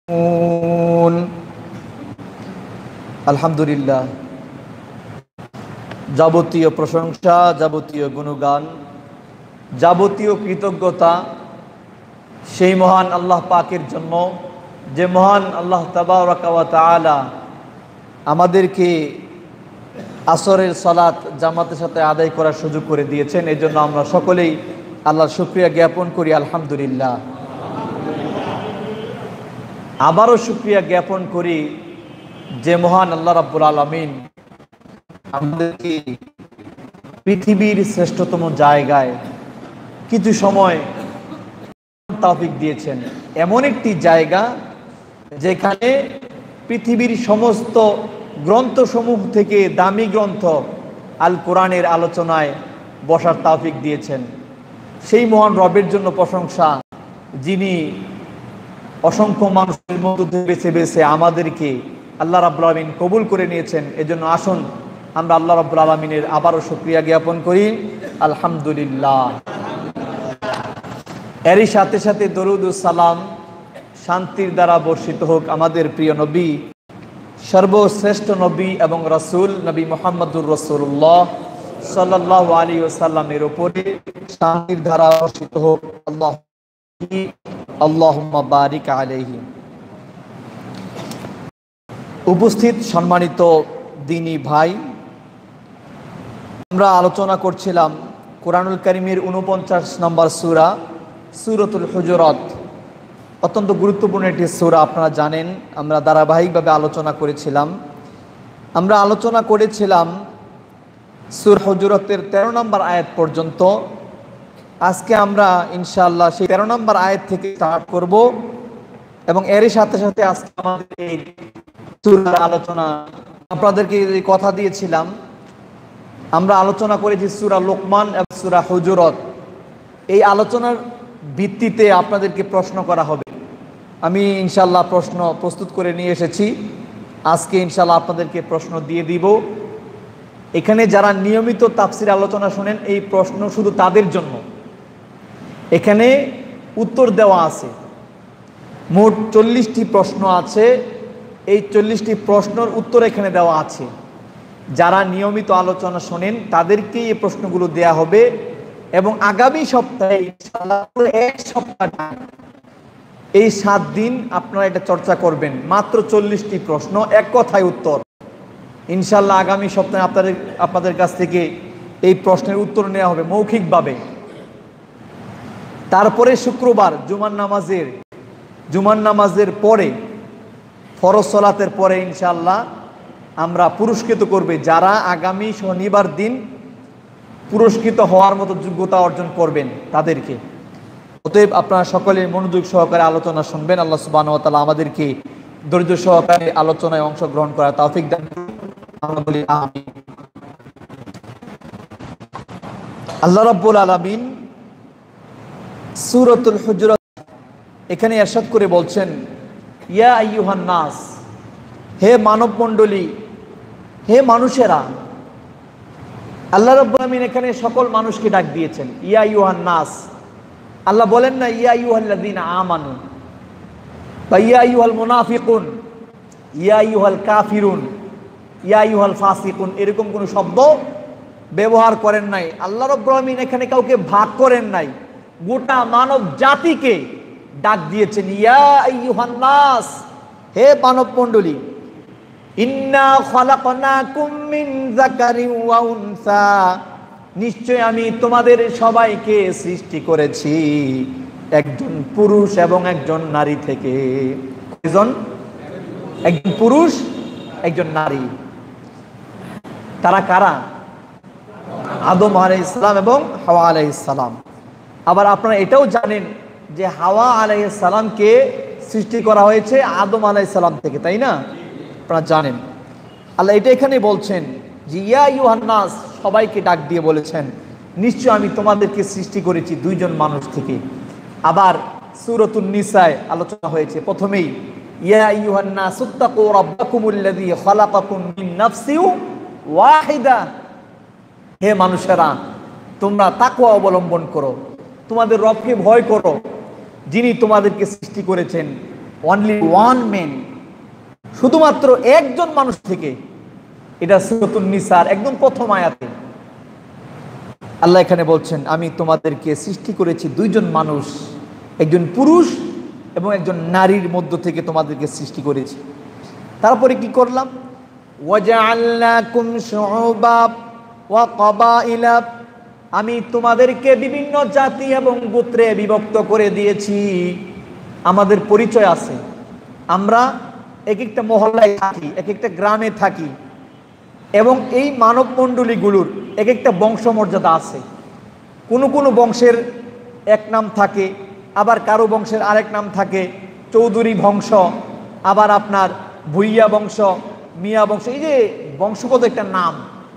আলহামদুলিল্লাহ, যাবতীয় প্রশংসা, যাবতীয় গুণগান, যাবতীয় কৃতজ্ঞতা সেই মহান আল্লাহ পাকের জন্য, যে মহান আল্লাহ তাবারাকা ওয়া তাআলা আমাদেরকে আসরের সালাত জামাতের সাথে আদায় করার সুযোগ করে দিয়েছেন। এই জন্য আমরা সকলেই আল্লাহর শুকরিয়া জ্ঞাপন করি, আলহামদুলিল্লাহ। আবারও শুকরিয়া জ্ঞাপন করি যে মহান আল্লাহ রাব্বুল আলামিন আমাদেরকে পৃথিবীর শ্রেষ্ঠতম জায়গায় কিছু সময় তৌফিক দিয়েছেন। এমন একটি জায়গা যেখানে পৃথিবীর সমস্ত গ্রন্থসমূহ থেকে দামি গ্রন্থ আল কোরআনের আলোচনায় বসার তৌফিক দিয়েছেন। সেই মহান রবের জন্য প্রশংসা, যিনি অসংখ্য মানুষের মধ্যে বেছে বেছে আমাদেরকে আল্লাহ রাব্বুল আলামিন কবুল করে নিয়েছেন। এজন্য আসুন আমরা আল্লাহ রাব্বুল আলামিনের আবারও শুকরিয়া জ্ঞাপন করি, আলহামদুলিল্লাহ। এরই সাথে সাথে দরুদ ও সালাম শান্তির দ্বারা বর্ষিত হোক আমাদের প্রিয় নবী, সর্বশ্রেষ্ঠ নবী এবং রাসূল নবী মুহাম্মদুর রাসূলুল্লাহ সাল্লাল্লাহু আলাইহি ওয়াসাল্লামের উপরে শান্তির দ্বারা বর্ষিত হোক। আল্লাহুম্মা বারিক আলাইহি। উপস্থিত সম্মানিত দ্বীনী ভাই, আমরা আলোচনা করছিলাম কোরআনুল কারীমের 49 নম্বর সূরা সূরাতুল হুজুরাত। অত্যন্ত গুরুত্বপূর্ণ একটি সূরা, আপনারা জানেন। আমরা ধারাবাহিকভাবে আলোচনা করেছিলাম। আমরা আলোচনা করেছিলাম সূরা হুজুরাতের 13 নম্বর আয়াত পর্যন্ত। আজকে আমরা ইনশাআল্লাহ সেই 13 নম্বর আয়াত থেকে স্টার্ট করব এবং এরই সাথে সাথে আজকে আমাদের এই সূরার আলোচনা, আপনাদেরকে যে কথা দিয়েছিলাম, আমরা আলোচনা করেছি সূরা লোকমান এবং সূরা হুজুরাত। এই আলোচনার ভিত্তিতে আপনাদেরকে প্রশ্ন করা হবে। আমি ইনশাআল্লাহ প্রশ্ন প্রস্তুত করে নিয়ে এসেছি। আজকে ইনশাআল্লাহ আপনাদেরকে প্রশ্ন দিয়ে দিব। এখানে যারা নিয়মিত তাফসীর আলোচনা শোনেন, এই প্রশ্ন শুধু তাদের জন্য। এখানে উত্তর দেওয়া আছে, মোট 40টি প্রশ্ন আছে। এই 40টি প্রশ্নের উত্তর এখানে দেওয়া আছে। যারা নিয়মিত আলোচনা শোনেন তাদেরকেই এই প্রশ্নগুলো দেয়া হবে এবং আগামী সপ্তাহে ইনশাআল্লাহ এক সপ্তাহ, এই 7 দিন আপনারা এটা চর্চা করবেন। মাত্র 40টি প্রশ্ন, এক কথায় উত্তর। ইনশাআল্লাহ আগামী সপ্তাহে আপনাদের কাছ থেকে এই প্রশ্নের উত্তর নেওয়া হবে মৌখিকভাবে। তারপরে শুক্রবার জুমার নামাজের পরে, ফরজ সালাতের পরে ইনশাআল্লাহ আমরা পুরস্কৃত করবে যারা আগামী শনিবার দিন পুরস্কৃত হওয়ার মতো যোগ্যতা অর্জন করবেন তাদেরকে। অতএব আপনারা সকলে মনোযোগ সহকারে আলোচনা শুনবেন। আল্লাহ সুবহানাহু ওয়া তাআলা আমাদেরকে ধৈর্য সহকারে আলোচনায় অংশগ্রহণ করার তৌফিক দান করুন, আমরা বলি আমিন। আল্লাহ রাব্বুল আলামিন সূরাতুল হুজুরাত এখানে ইরশাদ করে বলছেন, ইয়া আইয়ুহান নাস, হে মানব মণ্ডলী, হে মানুষেরা। আল্লাহ রাব্বুল আলামিন এখানে সকল মানুষকে ডাক দিয়েছেন, ইয়া আইয়ুহান নাস। আল্লাহ বলেন না ইয়া আইয়ুহাল্লাযীনা আমানু বা ইয়া আইয়ুহাল মুনাফিকুন, ইয়া আইয়ুহাল কাফিরুন, ইয়া আইয়ুহাল ফাসিকুন, এরকম কোনো শব্দ ব্যবহার করেন নাই। আল্লাহ রাব্বুল আলামিন এখানে কাউকে ভাগ করেন নাই, গোটা মানব জাতিকে ডাক দিয়েছেন, ইয়া আইয়ুহান নাস, হে মানব মণ্ডলী। ইন্না খালাকনাকুম মিন যাকারিন ওয়া উনসা, নিশ্চয় আমি তোমাদের সবাইকে সৃষ্টি করেছি একজন পুরুষ এবং একজন নারী থেকে। একজন পুরুষ, একজন নারী। তারা কারা? আদম আলাইহিস সালাম এবং হাওয়া আলাইহিস সালাম। আবার আপনারা এটাও জানেন যে হাওয়া আলাইহিস সালামকে সৃষ্টি করা হয়েছে আদম আলাইহিস সালাম থেকে, তাই না? আপনারা জানেন। আল্লাহ এটা এখানে বলছেন যে ইয়া আইয়ুহান নাস, সবাইকে ডাক দিয়ে বলেছেন নিশ্চয় আমি তোমাদেরকে সৃষ্টি করেছি দুইজন মানুষ থেকে। আবার সূরাতুন নিসায় আলোচনা হয়েছে প্রথমেই, ইয়া আইয়ুহান নাস ইত্তাকু রাব্বাকুমুল্লাযী খালাকাকুম মিন নাফসিন ওয়াহিদা, হে মানুষেরা তোমরা তাকওয়া অবলম্বন করো, তোমাদের রবকে ভয় করো, যিনি তোমাদেরকে সৃষ্টি করেছেন অনলি ওয়ান ম্যান, শুধুমাত্র একজন মানুষ থেকে। এটা সূরাতুন নিসার একদম প্রথম আয়াতে আল্লাহ এখানে বলছেন, আমি তোমাদেরকে সৃষ্টি করেছি দুইজন মানুষ, একজন পুরুষ এবং একজন নারীর মধ্য থেকে তোমাদেরকে সৃষ্টি করেছি। তারপরে কি করলাম? ওয়াজআলনাকুম শুউবাব ওয়া ক্বাবাইলা, আমি তোমাদেরকে বিভিন্ন জাতি এবং গোত্রে বিভক্ত করে দিয়েছি। আমাদের পরিচয় আছে, আমরা এক একটা মহল্লায় থাকি, এক একটা গ্রামে থাকি, এবং এই মানব মণ্ডলীগুলোর এক একটা বংশমর্যাদা আছে। কোনো কোনো বংশের এক নাম থাকে, আবার কারো বংশের আরেক নাম থাকে, চৌধুরী বংশ, আবার আপনার ভুইয়া বংশ, মিয়া বংশ, এই যে বংশগত একটা নাম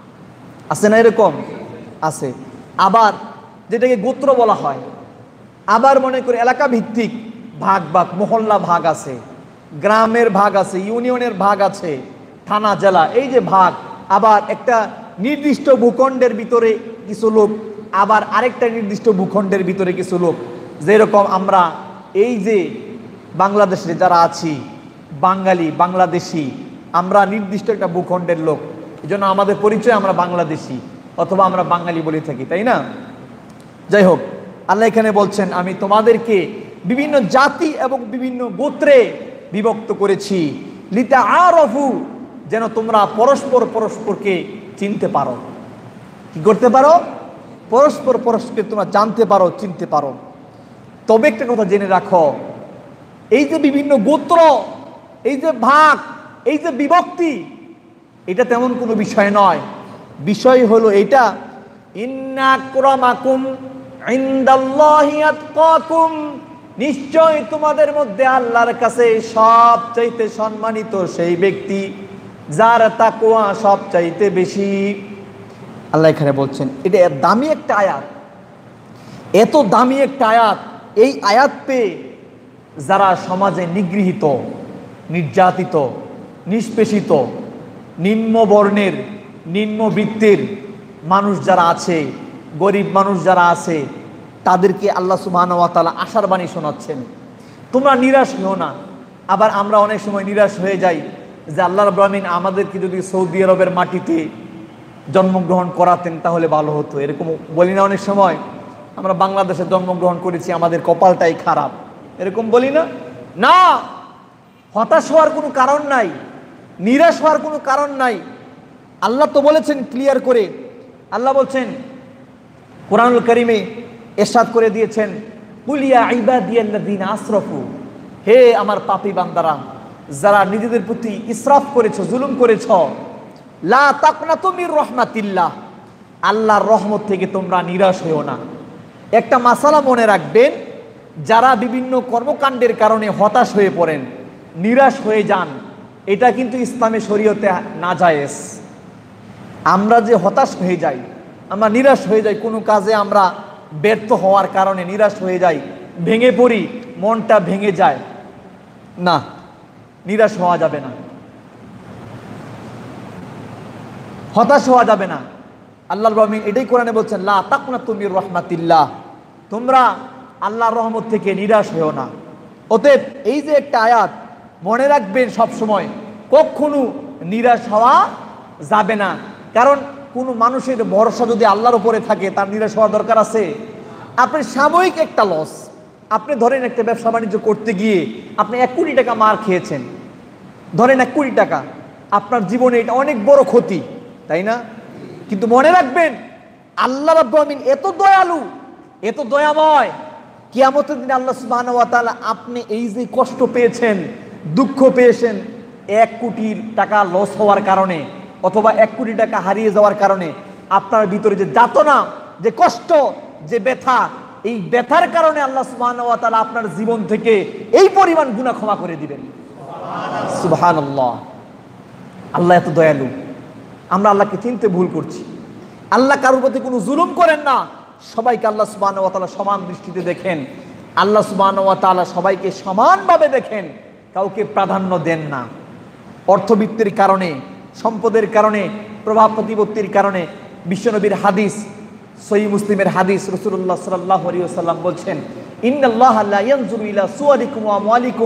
আছে না, এরকম আছে। আবার যেটাকে গোত্র বলা হয়, আবার মনে করে এলাকা ভিত্তিক ভাগ ভাগ, মহল্লা ভাগ আছে, গ্রামের ভাগ আছে, ইউনিয়নের ভাগ আছে, থানা জেলা, এই যে ভাগ। আবার একটা নির্দিষ্ট ভূখণ্ডের ভিতরে কিছু লোক, আবার আরেকটা নির্দিষ্ট ভূখণ্ডের ভিতরে কিছু লোক। যেরকম আমরা এই যে বাংলাদেশে যারা আছি, বাঙালি, বাংলাদেশি, আমরা নির্দিষ্ট একটা ভূখণ্ডের লোক, এই জন্য আমাদের পরিচয় আমরা বাংলাদেশি অথবা আমরা বাঙালি বলে থাকি, তাই না? যাই হোক, আল্লাহ এখানে বলছেন, আমি তোমাদেরকে বিভিন্ন জাতি এবং বিভিন্ন গোত্রে বিভক্ত করেছি, লিতাআরাফু, যেন তোমরা পরস্পর পরস্পরকে চিনতে পারো। কি করতে পারো? পরস্পর পরস্পরকে তোমরা জানতে পারো, চিনতে পারো। তবে একটা কথা জেনে রাখো, এই যে বিভিন্ন গোত্র, এই যে ভাগ, এই যে বিভক্তি, এটা তেমন কোনো বিষয় নয়। বিষয় হলো এটা, ইন্না আকরামাকুম ইনদাল্লাহি আতকাকুম, নিশ্চয় তোমাদের মধ্যে আল্লাহর কাছে সবচাইতে সম্মানিত সেই ব্যক্তি যার তাকওয়া সবচাইতে বেশি। আল্লাহ এখানে বলছেন, এটা দামি একটা আয়াত, এত দামি একটা আয়াত। এই আয়াত পেয়ে যারা সমাজে নিগৃহীত, নির্যাতিত, নিষ্পেষিত, নিম্ন বর্ণের, নিম্নবৃত্তির মানুষ যারা আছে, গরিব মানুষ যারা আছে, তাদেরকে আল্লাহ সুবহানাহু ওয়া তাআলা আশার বাণী শোনাচ্ছেন, তোমরা নিরাশ হও না। আবার আমরা অনেক সময় নিরাশ হয়ে যাই যে আল্লাহ রাব্বুল আলামিন আমাদেরকে যদি সৌদি আরবের মাটিতে জন্মগ্রহণ করাতেন তাহলে ভালো হতো, এরকম বলি না অনেক সময়? আমরা বাংলাদেশে জন্মগ্রহণ করেছি, আমাদের কপালটাই খারাপ, এরকম বলি না? না, হতাশ হওয়ার কোনো কারণ নাই, নিরাশ হওয়ার কোনো কারণ নাই। আল্লাহ তো বলেছেন ক্লিয়ার করে, আল্লাহ বলছেন কোরআনুল কারীমে ইরশাদ করে দিয়েছেন, কুল ইয়া ইবাদিয়াল্লাযীনা আসরাফু, হে আমার পাপী বান্দারা, যারা নিজেদের প্রতি ইসরাফ করেছো, জুলুম করেছো, লা তাকনাতু মির রাহমাতিল্লাহ, আল্লাহর রহমত থেকে তোমরা নিরাশ হও না। একটা মাসালা মনে রাখবেন, যারা বিভিন্ন কর্মকাণ্ডের কারণে হতাশ হয়ে পড়েন, নিরাশ হয়ে যান, এটা কিন্তু ইসলামে শরীয়তে নাজায়েজ। আমরা যে হতাশ হয়ে যাই, আমরা নিরাশ হয়ে যাই, কোনো কাজে আমরা ব্যর্থ হওয়ার কারণে নিরাশ হয়ে যাই, ভেঙে পড়ি, মনটা ভেঙে যায়, না, নিরাশ হওয়া যাবে না, হতাশ হওয়া যাবে না। আল্লাহ রাব্বুল আলামিন এটাই কোরআনে বলছেন, লা তাকনাতু মির রাহমাতিল্লাহ, তোমরা আল্লাহর রহমত থেকে নিরাশ হও না। অতএব এই যে একটা আয়াত, মনে রাখবেন সব সময়, কখনো নিরাশ হওয়া যাবে না। কারণ কোনো মানুষের ভরসা যদি আল্লাহর উপরে থাকে, তার নিরাশ হওয়ার দরকার আছে? আপনি সাময়িক একটা লস, আপনি ধরেন একটা ব্যবসা বাণিজ্য করতে গিয়ে আপনি 1 কোটি টাকা মার খেয়েছেন, ধরেন 1 কোটি টাকা, আপনার জীবনে এটা অনেক বড় ক্ষতি, তাই না? কিন্তু মনে রাখবেন, আল্লাহ রাব্বুল আলামিন এত দয়ালু, এত দয়াময়, কিয়ামতের দিন আল্লাহ সুবহানাহু ওয়া তাআলা আপনি এই যে কষ্ট পেয়েছেন, দুঃখ পেয়েছেন 1 কোটি টাকা লস হওয়ার কারণে, অথবা 1 কোটি টাকা হারিয়ে যাওয়ার কারণে, আপনার ভিতরে যে যাতনা, যে কষ্ট, যে ব্যথা, এই ব্যথার কারণে আল্লাহ সুবহানাহু ওয়া তাআলা আপনার জীবন থেকে এই পরিমাণ গুনাহ ক্ষমা করে দিবেন। সুবহানাল্লাহ, আল্লাহ এত দয়ালু। আমরা আল্লাহকে চিনতে ভুল করছি। আল্লাহ কারোর প্রতি কোনো জুলুম করেন না, সবাইকে আল্লাহ সুবহানাহু ওয়া তাআলা সমান দৃষ্টিতে দেখেন। আল্লাহ সুবহানাহু ওয়া তাআলা সবাইকে সমানভাবে দেখেন, কাউকে প্রাধান্য দেন না। অর্থবিত্তের কারণে, সম্পদের কারণে, প্রভাব প্রতিপত্তির কারণে, বিশ্বনবীর হাদিস, সহিহ মুসলিমের হাদিস, রাসূলুল্লাহ সাল্লাল্লাহু আলাইহি ওয়াসাল্লাম বলছেন, ইন্নাল্লাহা লা ইয়ানজুরু ইলা সুওয়ারিকুম ওয়া আমওয়ালিকুম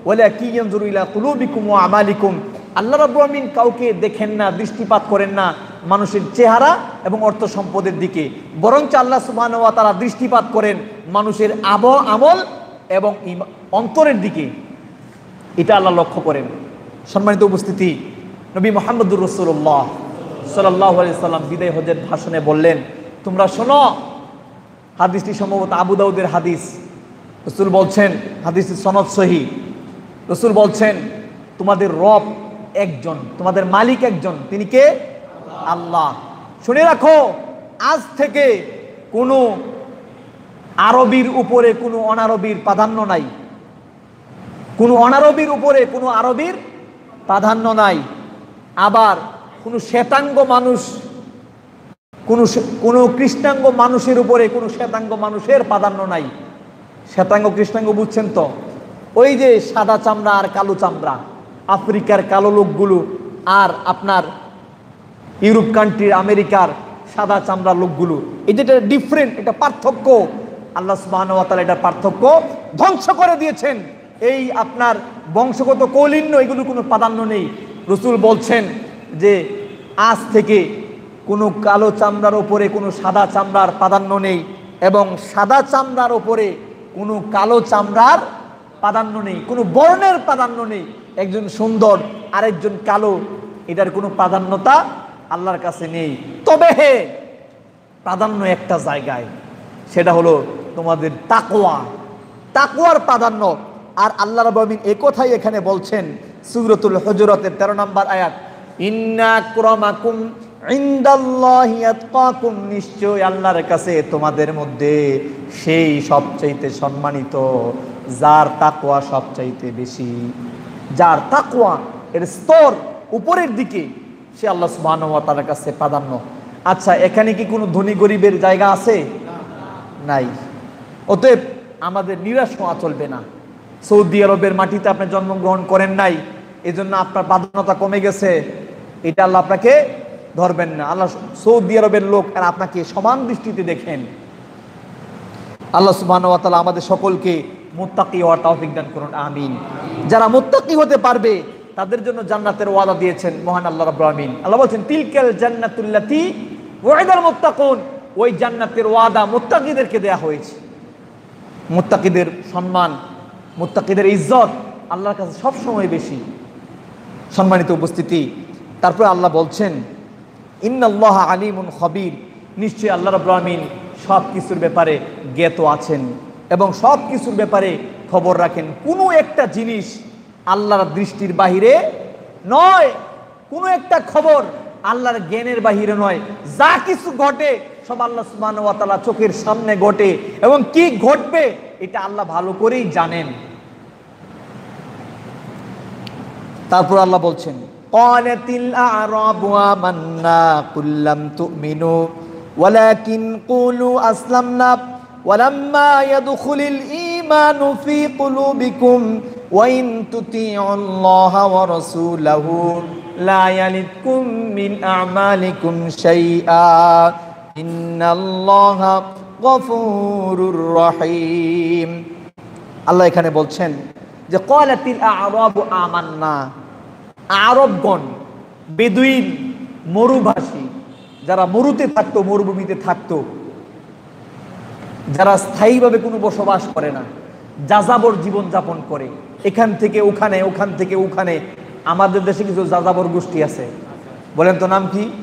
ওয়ালাকিন ইয়ানজুরু ইলা কুলুবিকুম ওয়া আমালিকুম। আল্লাহ রাব্বুল আমিন কাউকে দেখেন না, দৃষ্টিপাত করেন না মানুষের চেহারা এবং অর্থ সম্পদের দিকে, বরঞ্চ আল্লাহ সুবহানাহু ওয়া তাআলা দৃষ্টিপাত করেন মানুষের আমল এবং অন্তরের দিকে। এটা আল্লাহ লক্ষ্য করেন। সম্মানিত উপস্থিতি, নবী মুহাম্মদুর রাসূলুল্লাহ সাল্লাল্লাহু আলাইহি সাল্লাম বিদায় হজের ভাষণে বললেন, তোমরা শোনো, হাদিসটি সম্ভবত আবু দাউদের হাদিস। রাসূল বলছেন, হাদিসের সনদ সহিহ, রাসূল বলছেন তোমাদের রব একজন, তোমাদের মালিক একজন, তিনি কে? আল্লাহ। শুনে রাখো, আজ থেকে কোনো আরবির উপরে কোনো অনারবির প্রাধান্য নাই, কোনো অনারবির উপরে কোনো আরবির প্রাধান্য নাই। আবার কোনো শ্বেতাঙ্গ মানুষ, কোনো কৃষ্ণাঙ্গ মানুষের উপরে কোনো শ্বেতাঙ্গ মানুষের প্রাধান্য নাই। শ্বেতাঙ্গ কৃষ্ণাঙ্গ বুঝছেন তো? ওই যে সাদা চামড়া আর কালো চামড়া, আফ্রিকার কালো লোকগুলো আর আপনার ইউরোপ কান্ট্রির আমেরিকার সাদা চামড়ার লোকগুলো, এটা ডিফারেন্ট, এটা পার্থক্য। আল্লাহ সুবহানাহু ওয়া তাআলা এটার পার্থক্য ধ্বংস করে দিয়েছেন। এই আপনার বংশগত কৌলিন্য, এগুলো কোনো প্রাধান্য নেই। রাসূল বলছেন যে আজ থেকে কোনো কালো চামড়ার উপরে কোনো সাদা চামড়ার প্রাধান্য নেই, এবং সাদা চামড়ার উপরে কোনো কালো চামড়ার প্রাধান্য নেই, কোনো বর্ণের প্রাধান্য নেই। একজন সুন্দর আরেকজন কালো, এটার কোনো প্রাধান্যতা আল্লাহর কাছে নেই। তবে হে, প্রাধান্য একটা জায়গায়, সেটা হলো তোমাদের তাকওয়া, তাকওয়ার প্রাধান্য। আর আল্লাহ রাব্বুল আমিন এই কথাই এখানে বলছেন সূরাতুল হুজুরাতের 13 নম্বর আয়াত, ইন্না আকরামাকুম ইনদাল্লাহি আতকাকুম, নিশ্চয় আল্লাহর কাছে তোমাদের মধ্যে সেই সবচাইতে সম্মানিত যার তাকওয়া সবচাইতে বেশি, যার তাকওয়া এর স্তর উপরের দিকে, সে আল্লাহ সুবহানাহু ওয়া তাআলার কাছে প্রাধান্য। আচ্ছা, এখানে কি কোনো ধনী গরিবের জায়গা আছে? নাই। অতএব আমাদের নিরাশ হওয়া চলবে না। সৌদি আরবের মাটিতে আপনি জন্মগ্রহণ করেন নাই, এজন্য আপনার প্রাধান্যতা কমে গেছে, এটা আল্লাহ আপনাকে ধরবেন না। আল্লাহ সৌদি আরবের লোক আর আপনাকে সমান দৃষ্টিতে দেখেন। আল্লাহ সুবহানাহু ওয়া তাআলা আমাদের সকলকে মুত্তাকি হওয়ার তৌফিক দান করুন, আমিন। যারা মুত্তাকি হতে পারবে তাদের জন্য জান্নাতের ওয়াদা দিয়েছেন মহান আল্লাহ রাব্বুল আমিন। আল্লাহ বলেন, তিলকাল জান্নাতুল্লাতী ওয়াইদাল মুত্তাকুন, ওই জান্নাতের ওয়াদা মুত্তাকিদেরকে দেয়া হয়েছে। মুত্তাকিদের সম্মান, মুত্তাকিদের ইজ্জত আল্লাহর কাছে সব সময় বেশি। সম্মানিত উপস্থিতি, তারপরে আল্লাহ বলছেন, ইন্নাল্লাহা আলিমুন খবীর, নিশ্চয়ই আল্লাহ রাব্বুল আমিন সব কিছুর ব্যাপারে জ্ঞাত আছেন এবং সব কিছুর ব্যাপারে খবর রাখেন। কোনো একটা জিনিস আল্লাহর দৃষ্টির বাহিরে নয়, কোনো একটা খবর আল্লাহর জ্ঞানের বাহিরে নয়। যা কিছু ঘটে সব আল্লাহ সুবহানাহু ওয়া তাআলা চোখের সামনে ঘটে, এবং কি ঘটবে এটা আল্লাহ ভালো করেই জানেন। তারপর আল্লাহ বলছেন, ক্বালাতিল আ'রাবু আমান্না কুল লাম তু'মিনু ওয়ালাকিন কুলু আসলামনা ওয়ালাম্মা ইয়াদখুলিল ঈমানু ফী কুলুবিকুম ওয়া ইন তুতিউল্লাহা ওয়া রাসূলাহু লা ইয়ালিদকুম মিন আমালিকুম শাইআ ইন্নাল্লাহা গফুরুর রহিম। আল্লাহ এখানে বলছেন যে ক্বালাতিল আ'রাবু আমান্না, আরবগণ, বেদুইন, মরুভাষী, যারা মরুতে থাকতো, মরুভূমিতে থাকতো, যারা স্থায়ীভাবে কোনো বসবাস করে না, যাযাবর জীবন যাপন করে, এখান থেকে ওখানে, ওখান থেকে ওখানে। আমাদের দেশে কিছু যাযাবর গোষ্ঠী আছে, বলেন তো নাম কি?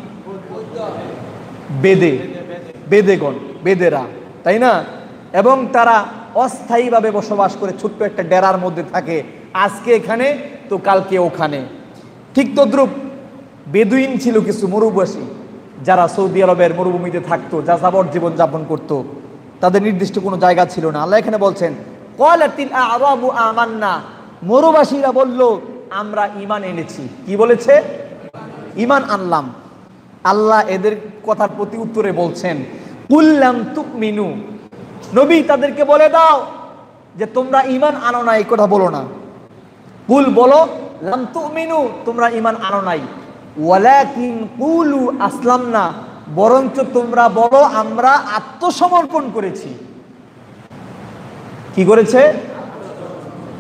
বেদেগণ, বেদেরা, তাই না? এবং তারা অস্থায়ীভাবে বসবাস করে, ছোট্ট একটা ডেরার মধ্যে থাকে, আজকে এখানে তো কালকে ওখানে। ঠিক তদ্রূপ বেদুইন ছিল কিছু মরুবাসী, যারা সৌদি আরবের মরুভূমিতে থাকতো, যাযাবর জীবন যাপন করত, তাদের নির্দিষ্ট কোনো জায়গা ছিল না। আল্লাহ এখানে বলছেন, ক্বালাতিল আ'রাবু আমান্না, মরুবাসীরা বলল আমরা ঈমান এনেছি। কি বলেছে? ঈমান আনলাম। আল্লাহ এদের কথার প্রতি উত্তরে বলছেন, কুল লাম তু'মিনু, নবী তাদেরকে বলে দাও যে তোমরা ঈমান আনো নাই, এই কথা বলো না। কুল বলো, লাম তু'মিনু, তোমরা ঈমান আনো নাই, ওয়ালাকিন কুলু আসলামনা, বরঞ্চ তোমরা বলো আমরা আত্মসমর্পণ করেছি। কি করেছে?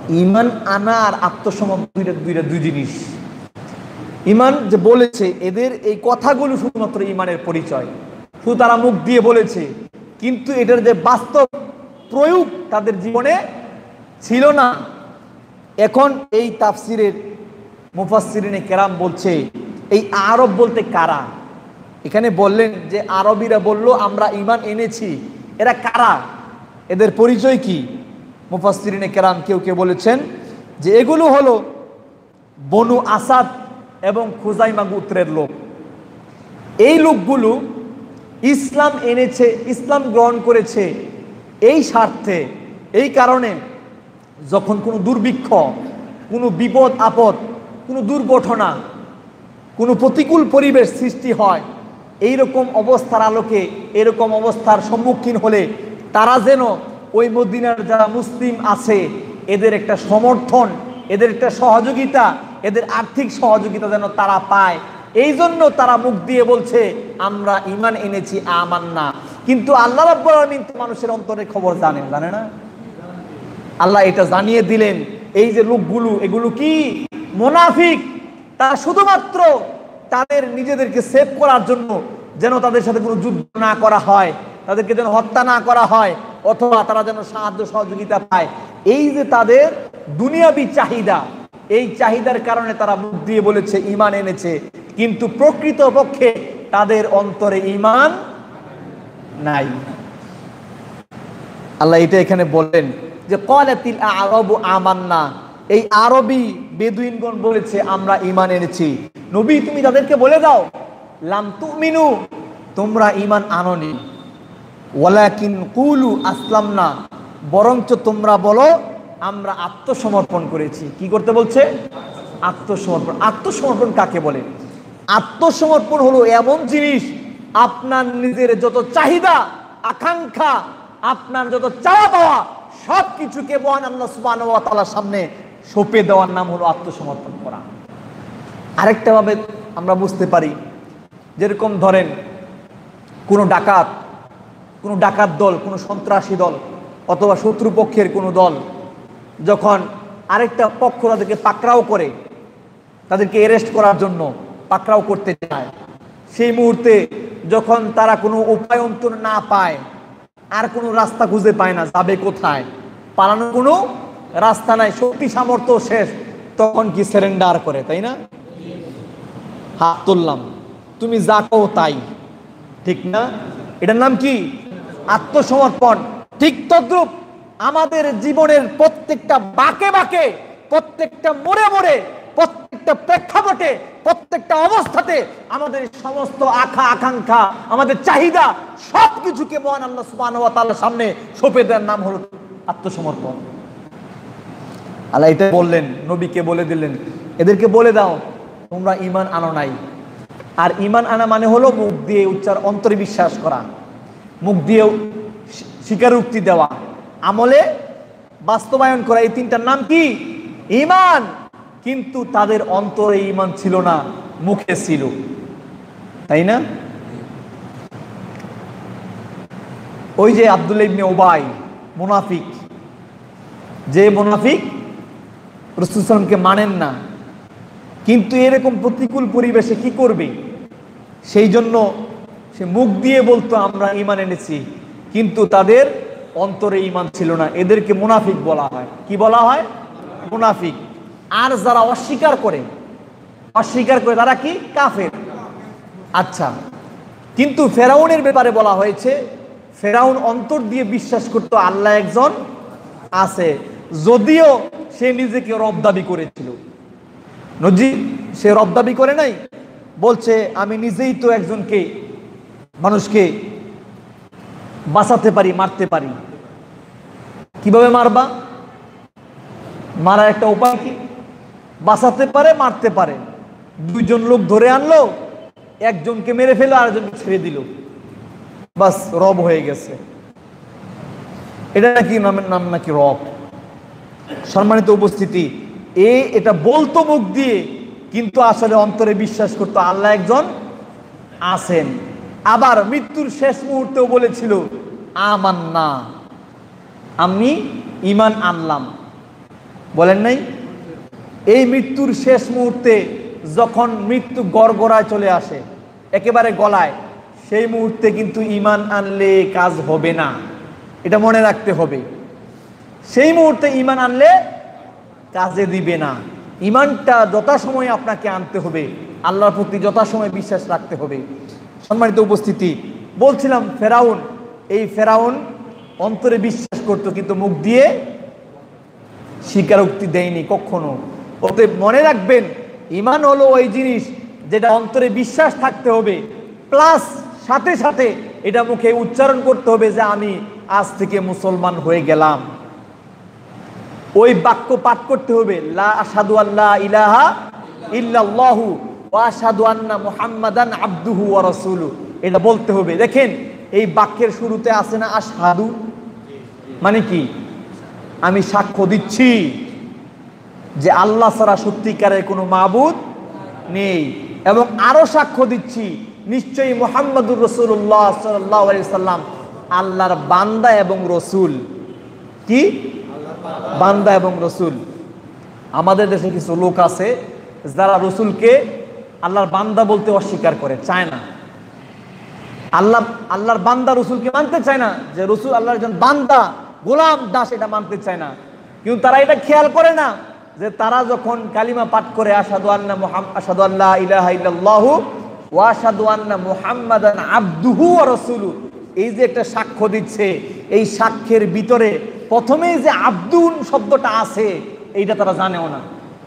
ইমান আনা আর আত্মসমর্পণ দুই জিনিস। ইমান যে বলেছে, এদের এই কথাগুলো শুধুমাত্র ইমানের পরিচয়, শুধু তারা মুখ দিয়ে বলেছে, কিন্তু এটার যে বাস্তব প্রয়োগ তাদের জীবনে ছিল না। এখন এই তাফসিরের মুফাসসিরিনে কেরাম বলছে, এই আরব বলতে কারা? এখানে বললেন যে আরবিরা বলল আমরা ইমান এনেছি, এরা কারা, এদের পরিচয় কি? মুফাসসিরিনে কেরাম কেউ কেউ বলেছেন যে এগুলো হলো বনু আসাদ এবং খুজাইমা গোত্রের লোক। এই লোকগুলো ইসলাম এনেছে, ইসলাম গ্রহণ করেছে এই স্বার্থে, এই কারণে যখন কোনো দুর্ভিক্ষ, কোনো বিপদ আপদ, কোনো দুর্ঘটনা, কোনো প্রতিকূল পরিবেশ সৃষ্টি হয়, এই রকম অবস্থার আলোকে, এরকম অবস্থার সম্মুখীন হলে তারা যেন ওই মদিনার যারা মুসলিম আছে এদের একটা সমর্থন, এদের একটা সহযোগিতা, এদের আর্থিক সহযোগিতা যেন তারা পায়, এই জন্য তারা মুখ দিয়ে বলছে আমরা ঈমান এনেছি, আমান্না। কিন্তু আল্লাহ রাব্বুল আলামিন তো মানুষের অন্তরের খবর জানেন, জানে না? আল্লাহ এটা জানিয়ে দিলেন, এই যে লোকগুলো, এগুলো কি মুনাফিক। তারা শুধুমাত্র তাদের নিজেদেরকে সেভ করার জন্য, যেন তাদের সাথে কোনো যুদ্ধ না করা হয়, তাদেরকে যেন হত্যা না করা হয়, অথবা তারা যেন সাহায্য সহযোগিতা পায়, এই যে তাদের দুনিয়াবি চাহিদা, এই চাহিদার কারণে তারা মুখ দিয়ে বলেছে ঈমান এনেছে, কিন্তু প্রকৃতপক্ষে তাদের অন্তরে ঈমান নাই। আল্লাহ এটা এখানে বললেন যে ক্বালাতিল আ'রাবু আমান্না, এই আরবি বেদুইনগণ বলেছে আমরা ঈমান এনেছি। নবী তুমি তাদেরকে বলে দাও লাম তুমিনু, তোমরা ঈমান আনোনি, ওয়ালাকিন কুলু আসলামনা, বরঞ্চ তোমরা বলো আমরা আত্মসমর্পণ করেছি। কি করতে বলছে? আত্মসমর্পণ। আত্মসমর্পণ কাকে বলে? আত্মসমর্পণ হলো এমন জিনিস, আপনার নিজের যত চাহিদা আকাঙ্ক্ষা, আপনার যত চাওয়া পাওয়া সবকিছুকে মহান আল্লাহ সুবহানাহু ওয়া তাআলার সামনে সঁপে দেওয়ার নাম হলো আত্মসমর্পণ করা। আরেকটা ভাবে আমরা বুঝতে পারি, যেরকম ধরেন কোনো ডাকাত দল, কোনো সন্ত্রাসী দল অথবা শত্রুপক্ষের কোনো দল যখন আরেকটা পক্ষ তাদেরকে পাকড়াও করে, তাদেরকে অ্যারেস্ট করার জন্য পাকড়াও করতে চায়, সেই মুহূর্তে যখন তারা কোনো উপায় অন্তর না পায়, আর কোনো রাস্তা খুঁজে পায় না, যাবে কোথায়, পালানোর কোনো রাস্তা নাই, শক্তি সামর্থ্য শেষ, তখন কি সারেন্ডার করে, তাই না? হাত তুললাম, তুমি যা কও তাই, ঠিক না? এটার নাম কি? আত্মসমর্পণ। ঠিক তদ্রূপ আমাদের জীবনের প্রত্যেকটা বাঁকে বাঁকে, প্রত্যেকটা মোড়ে মোড়ে, প্রত্যেকটা প্রেক্ষাপটে, প্রত্যেকটা অবস্থাতে আমাদের সমস্ত আকাঙ্ক্ষা, আমাদের চাহিদা সবকিছুকে মহান আল্লাহ সুবহানাহু ওয়া তাআলার সামনে সঁপে দেওয়ার নাম হলো আত্মসমর্পণ। আল্লাহ এটা বললেন, নবীকে বলে দিলেন এদেরকে বলে দাও তোমরা ঈমান আনো নাই। আর ঈমান আনা মানে হলো মুখ দিয়ে অন্তরে বিশ্বাস করা, মুখ দিয়ে স্বীকারোক্তি দেওয়া, আমলে বাস্তবায়ন করা, এই তিনটার নাম কি? ঈমান। কিন্তু তাদের অন্তরে ঈমান ছিল না, মুখে ছিল, তাই না? ওই যে আব্দুল্লাহ ইবনে উবাই মুনাফিক, যে মুনাফিক রাসূল সাল্লাল্লাহু আলাইহি ওয়াসাল্লামকে মানেন না, কিন্তু এরকম প্রতিকূল পরিবেশে কি করবে, সেই জন্য সে মুখ দিয়ে বলতো আমরা ঈমান এনেছি, কিন্তু তাদের অন্তরে ঈমান ছিল না, এদেরকে মুনাফিক বলা হয়। কি বলা হয়? মুনাফিক। আর যারা অস্বীকার করে তারা কি? কাফের। আচ্ছা, কিন্তু ফেরাউনের ব্যাপারে বলা হয়েছে ফেরাউন অন্তর দিয়ে বিশ্বাস করতো আল্লাহ একজন আছে, যদিও সে নিজেকে রব দাবি করেছিল। সে রব দাবি করে নাই, বলছে আমি নিজেই তো একজনকে, মানুষকে বাঁচাতে পারি, মারতে পারি। কিভাবে মারবা? মারার একটা উপায় কি? বাঁচাতে পারে, মারতে পারে। দুইজন লোক ধরে আনলো, একজনকে মেরে ফেলো, আরেকজনকে ছেড়ে দিল, বাস রব হয়ে গেছে। এটা নাকি নাম নাকি রব। সম্মানিত উপস্থিতি, এটা বলতো মুখ দিয়ে, কিন্তু আসলে অন্তরে বিশ্বাস করতো আল্লাহ একজন আছেন। আবার মৃত্যুর শেষ মুহূর্তেও বলেছিল আমান্না, আমি ঈমান আনলাম। বলেন নাই? এই মৃত্যুর শেষ মুহূর্তে যখন মৃত্যু গড়গড়ায় চলে আসে একেবারে গলায়, সেই মুহূর্তে কিন্তু ঈমান আনলে কাজ হবে না, এটা মনে রাখতে হবে। সেই মুহূর্তে ঈমান আনলে কাজে দিবে না। ঈমানটা যথাসময়ে আপনাকে আনতে হবে, আল্লাহর প্রতি যথাসময়ে বিশ্বাস রাখতে হবে। সম্মানিত উপস্থিতি, বলছিলাম ফেরাউন, এই ফেরাউন অন্তরে বিশ্বাস করত কিন্তু মুখ দিয়ে স্বীকারোক্তি দেয়নি কখনো। অতএব মনে রাখবেন, ঈমান হলো ওই জিনিস যেটা অন্তরে বিশ্বাস থাকতে হবে, প্লাস সাথে সাথে এটা মুখে উচ্চারণ করতে হবে যে আমি আজ থেকে মুসলমান হয়ে গেলাম। ওই বাক্য পাঠ করতে হবে, লা আশহাদু আল্লা ইলাহা ইল্লাল্লাহু ওয়া আশহাদু আন্না মুহাম্মাদান আবদুহু ওয়া রাসূলুহু, এটা বলতে হবে। দেখেন এই বাক্যের শুরুতে আছে না আশহাদু, মানে কি? আমি সাক্ষ্য দিচ্ছি যে আল্লাহ ছাড়া সত্যিকারের কোনো মাবুদ নেই, এবং আরো সাক্ষ্য দিচ্ছি নিশ্চয়ই মুহাম্মাদুর রাসূলুল্লাহ সাল্লাল্লাহু আলাইহি সাল্লাম আল্লাহর বান্দা এবং রসুল। কি? বান্দা এবং রসুল। আমাদের দেশে কিছু লোক আছে যারা রসুলকে আল্লাহর বান্দা বলতে অস্বীকার করে, চায় না। আল্লাহর বান্দা রসুলকে মানতে চায় না, যে রসুল আল্লাহর একজন বান্দা গোলাম দাস, এটা মানতে চায় না। কিন্তু তারা এটা খেয়াল করে না যে তারা যখন কালিমা পাঠ করে আশহাদু আল্লা ইলাহা ইল্লাল্লাহু ওয়া আশহাদু আন্না মুহাম্মাদান আবদুহু ওয়া রাসূলুহু, এই যে একটা সাক্ষ্য দিচ্ছে, এই সাক্ষ্যের ভিতরে প্রথমেই যে আব্দুন শব্দটা আছে এইটা তারা জানেও না,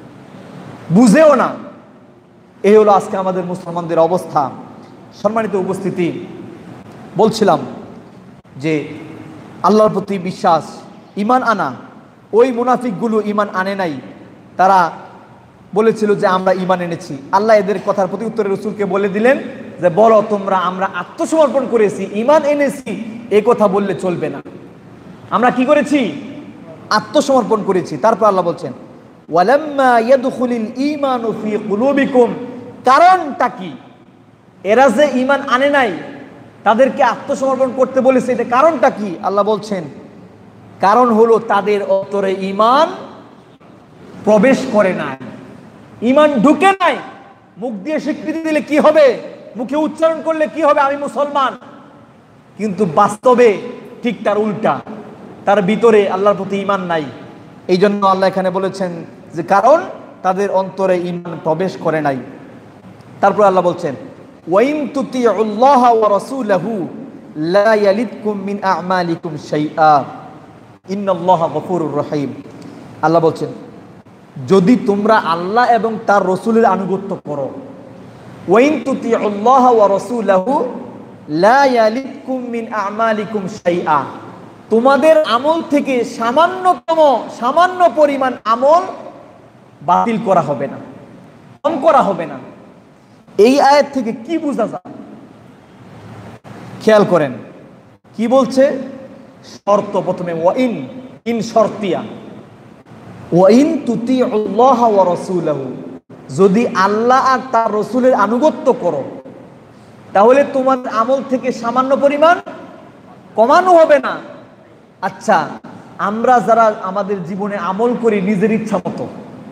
বুঝেও না। এই হলো আজকে আমাদের মুসলমানদের অবস্থা। সম্মানিত উপস্থিতি, বলছিলাম যে আল্লাহর প্রতি বিশ্বাস, ঈমান আনা। ওই মুনাফিকগুলো ঈমান আনে নাই, তারা বলেছিল যে আমরা ঈমান এনেছি। আল্লাহ এদের কথার প্রতি উত্তরে রাসূলকে বলে দিলেন যে বলো তোমরা আমরা আত্মসমর্পণ করেছি, ঈমান এনেছি, এই কথা বললে চলবে না। আমরা কি করেছি? আত্মসমর্পণ করেছি। তারপর আল্লাহ বলছেন ওয়ালাম্মা ইয়াদখুলিল ঈমানু ফি কুলুবিকুম, কারণটা কি? এরা যে ঈমান আনে নাই, তাদেরকে আত্মসমর্পণ করতে বলেছে, এটা কারণটা কি? আল্লাহ বলছেন কারণ হলো তাদের অন্তরে ঈমান প্রবেশ করে নাই, ঈমান ঢুকে নাই। মুখ দিয়ে স্বীকৃতি দিলে কি হবে, মুখে উচ্চারণ করলে কি হবে, আমি মুসলমান, কিন্তু বাস্তবে ঠিক তার উল্টা, তার ভিতরে আল্লাহর প্রতি ঈমান নাই। এই জন্য আল্লাহ এখানে বলেছেন যে কারণ তাদের অন্তরে ঈমান প্রবেশ করে নাই। তারপর আল্লাহ বলছেন ওয়াইন তুতিউল্লাহ ওয়া রাসূলাহু লা ইয়ালিদকুম মিন আ'মালিকুম শাইআ ইন্নাল্লাহা গফুরুর রহিম। আল্লাহ বলছেন যদি তোমরা আল্লাহ এবং তার রসুলের আনুগত্য করো, ওয়াইন তুতিউল্লাহ ওয়া রাসূলাহু লা ইয়ালিদকুম মিন আ'মালিকুম শাইআ, তোমাদের আমল থেকে সামান্য পরিমাণ আমল বাতিল করা হবে না, কম করা হবে না। এই আয়াত থেকে কি বোঝা যায়? খেয়াল করেন কি বলছে। শর্ত প্রথমে ওয়াইন, ইন শর্তিয়া, ওয়াইন তুতিউল্লাহ ওয়া রাসূলাহু, যদি আল্লাহ আর তার রসুলের আনুগত্য করো তাহলে তোমার আমল থেকে সামান্য পরিমাণ কমানো হবে না। আচ্ছা, আমরা যারা আমাদের জীবনে আমল করি নিজের ইচ্ছা মতো,